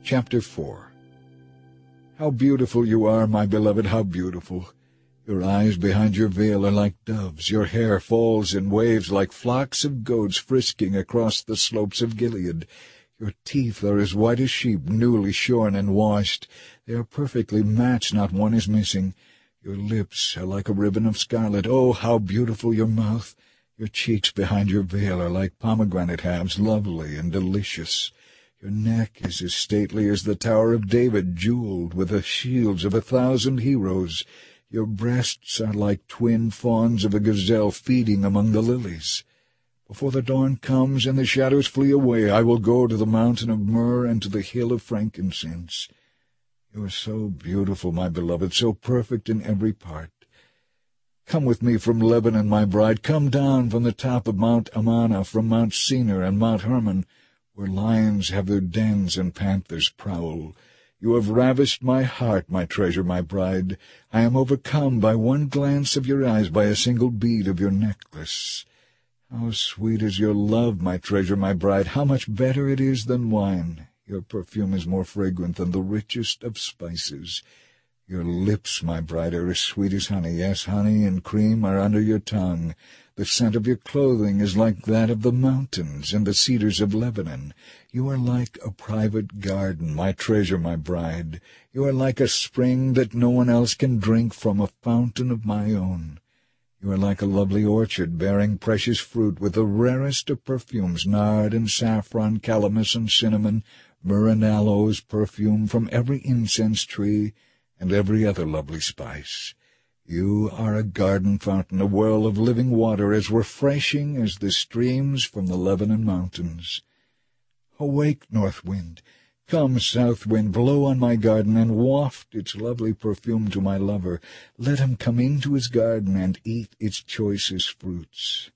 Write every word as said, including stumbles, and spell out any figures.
Chapter four. How beautiful you are, my beloved, how beautiful! Your eyes behind your veil are like doves, your hair falls in waves like flocks of goats frisking across the slopes of Gilead. Your teeth are as white as sheep, newly shorn and washed. They are perfectly matched, not one is missing. Your lips are like a ribbon of scarlet. Oh, how beautiful your mouth! Your cheeks behind your veil are like pomegranate halves, lovely and delicious. Your neck is as stately as the Tower of David, jeweled with the shields of a thousand heroes. Your breasts are like twin fawns of a gazelle feeding among the lilies. Before the dawn comes and the shadows flee away, I will go to the mountain of myrrh and to the hill of frankincense. You are so beautiful, my beloved, so perfect in every part. Come with me from Lebanon, my bride. Come down from the top of Mount Amana, from Mount Senir and Mount Hermon, where lions have their dens and panthers prowl. You have ravished my heart, my treasure, my bride. I am overcome by one glance of your eyes, by a single bead of your necklace. How sweet is your love, my treasure, my bride! How much better it is than wine! Your perfume is more fragrant than the richest of spices. Your lips, my bride, are as sweet as honey. Yes, honey and cream are under your tongue. The scent of your clothing is like that of the mountains and the cedars of Lebanon. You are like a private garden, my treasure, my bride. You are like a spring that no one else can drink from, a fountain of my own. You are like a lovely orchard bearing precious fruit with the rarest of perfumes, nard and saffron, calamus and cinnamon, myrrh and aloes, perfume from every incense tree, and every other lovely spice. You are a garden fountain, a well of living water, as refreshing as the streams from the Lebanon mountains. Awake, north wind! Come, south wind, blow on my garden, and waft its lovely perfume to my lover. Let him come into his garden and eat its choicest fruits.